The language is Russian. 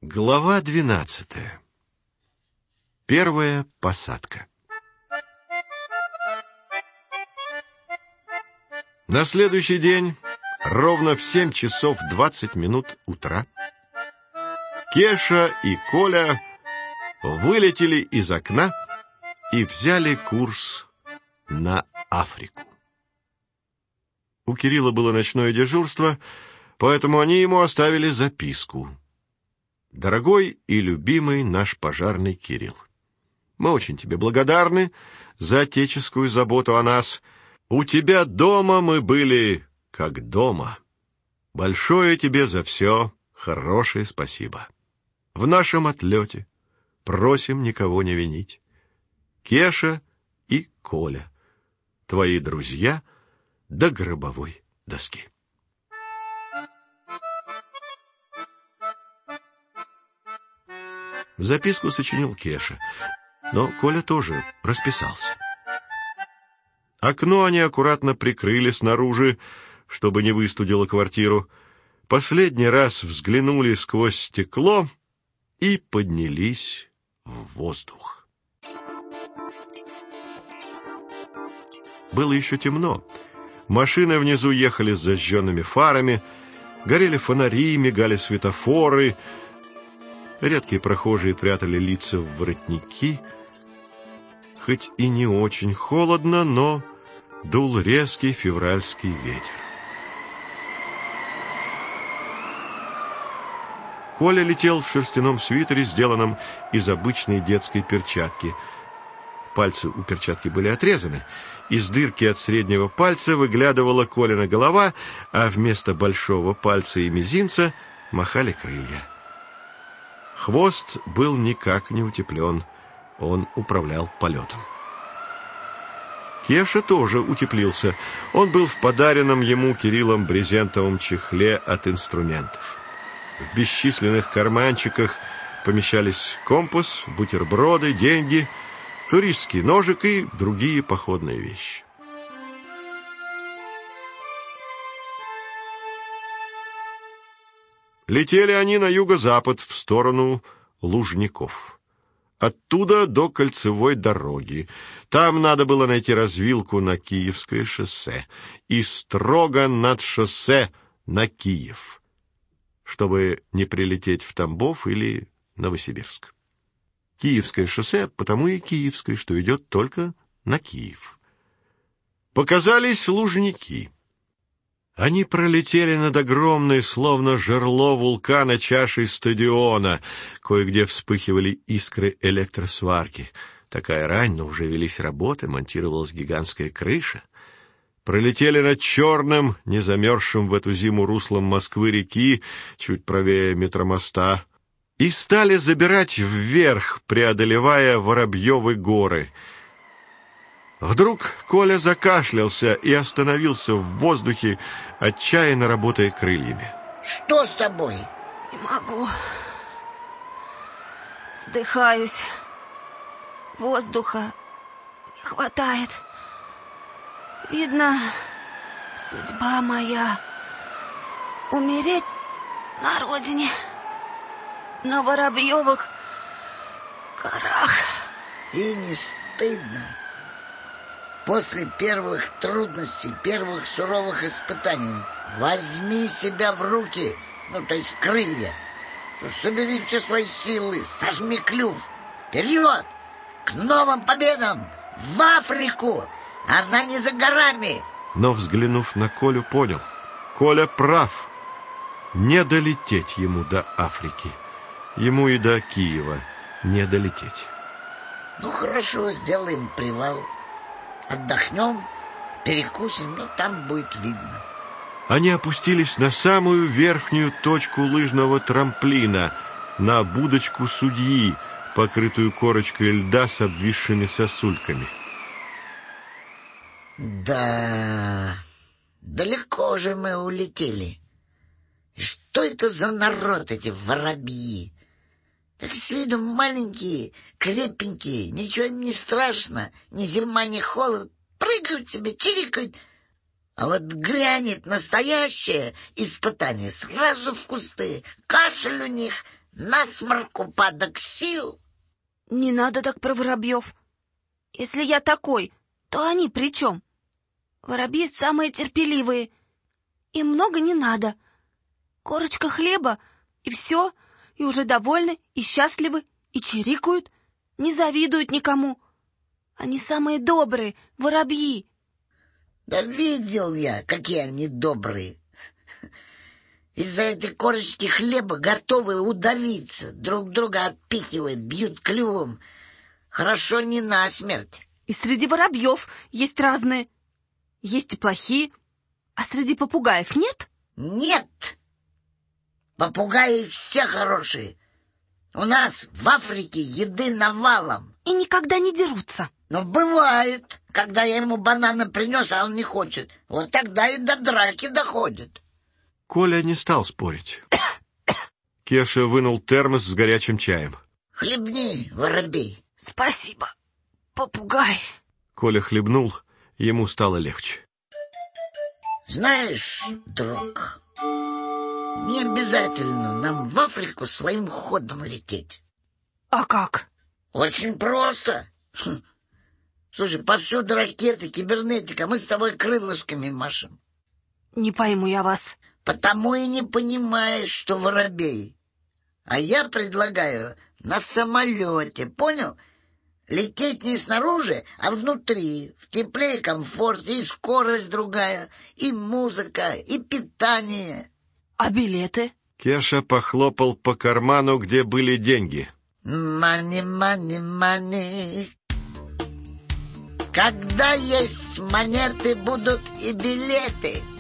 Глава 12. Первая посадка. На следующий день, ровно в 7 часов 20 минут утра, Кеша и Коля вылетели из окна и взяли курс на Африку. У Кирилла было ночное дежурство, поэтому они ему оставили записку. «Дорогой и любимый наш пожарный Кирилл, мы очень тебе благодарны за отеческую заботу о нас. У тебя дома мы были как дома. Большое тебе за все хорошее спасибо. В нашем отлете просим никого не винить. Кеша и Коля, твои друзья до гробовой доски». Записку сочинил Кеша, но Коля тоже расписался. Окно они аккуратно прикрыли снаружи, чтобы не выстудило квартиру. Последний раз взглянули сквозь стекло и поднялись в воздух. Было еще темно. Машины внизу ехали с зажженными фарами, горели фонари, мигали светофоры. Редкие прохожие прятали лица в воротники. Хоть и не очень холодно, но дул резкий февральский ветер. Коля летел в шерстяном свитере, сделанном из обычной детской перчатки. Пальцы у перчатки были отрезаны. Из дырки от среднего пальца выглядывала Колина голова, а вместо большого пальца и мизинца махали крылья. Хвост был никак не утеплен, он управлял полетом. Кеша тоже утеплился. Он был в подаренном ему Кириллом брезентовом чехле от инструментов. В бесчисленных карманчиках помещались компас, бутерброды, деньги, туристский ножик и другие походные вещи. Летели они на юго-запад, в сторону Лужников. Оттуда до Кольцевой дороги. Там надо было найти развилку на Киевское шоссе. И строго над шоссе на Киев, чтобы не прилететь в Тамбов или Новосибирск. Киевское шоссе потому и Киевское, что идет только на Киев. Показались Лужники. Они пролетели над огромной, словно жерло вулкана, чашей стадиона. Кое-где вспыхивали искры электросварки. Такая рань, но уже велись работы, монтировалась гигантская крыша. Пролетели над черным, не замерзшим в эту зиму руслом Москвы-реки, чуть правее метромоста, и стали забирать вверх, преодолевая Воробьевы горы. Вдруг Коля закашлялся и остановился в воздухе, отчаянно работая крыльями. Что с тобой? Не могу. Задыхаюсь. Воздуха не хватает. Видно, судьба моя умереть на родине, на Воробьевых горах. И не стыдно? После первых трудностей, первых суровых испытаний возьми себя в руки, то есть в крылья. Собери все свои силы, сожми клюв. Вперед! К новым победам! В Африку! Она не за горами! Но, взглянув на Колю, понял. Коля прав. Не долететь ему до Африки. Ему и до Киева не долететь. Хорошо, сделаем привал. Отдохнем, перекусим, там будет видно. Они опустились на самую верхнюю точку лыжного трамплина, на будочку судьи, покрытую корочкой льда с обвисшими сосульками. Да, далеко же мы улетели. И что это за народ, эти воробьи? Так с виду маленькие, крепенькие, ничего им не страшно, ни зима, ни холод. Прыгают себе, чирикают. А вот грянет настоящее испытание, сразу в кусты. Кашель у них, насморк, упадок сил. Не надо так про воробьев. Если я такой, то они при чем? Воробьи самые терпеливые. Им много не надо. Корочка хлеба, и все, и уже довольны, и счастливы, и чирикают, не завидуют никому. Они самые добрые, воробьи. Да видел я, какие они добрые. Из-за этой корочки хлеба готовы удавиться, друг друга отпихивают, бьют клювом. Хорошо не насмерть. И среди воробьев есть разные. Есть и плохие. А среди попугаев нет? Нет. Попугаи все хорошие. У нас в Африке еды навалом. И никогда не дерутся. Но бывает, когда я ему банана принес, а он не хочет. Вот тогда и до драки доходит. Коля не стал спорить. Кеша вынул термос с горячим чаем. Хлебни, воробей. Спасибо, попугай. Коля хлебнул, ему стало легче. Знаешь, друг, не обязательно нам в Африку своим ходом лететь. А как? Очень просто. Слушай, повсюду ракеты, кибернетика, мы с тобой крылышками машем. Не пойму я вас. Потому и не понимаешь, что воробей. А я предлагаю на самолете, понял? Лететь не снаружи, а внутри. В тепле и комфорте, и скорость другая, и музыка, и питание. А билеты? Кеша похлопал по карману, где были деньги. Мани, мани, мани. Когда есть монеты, будут и билеты.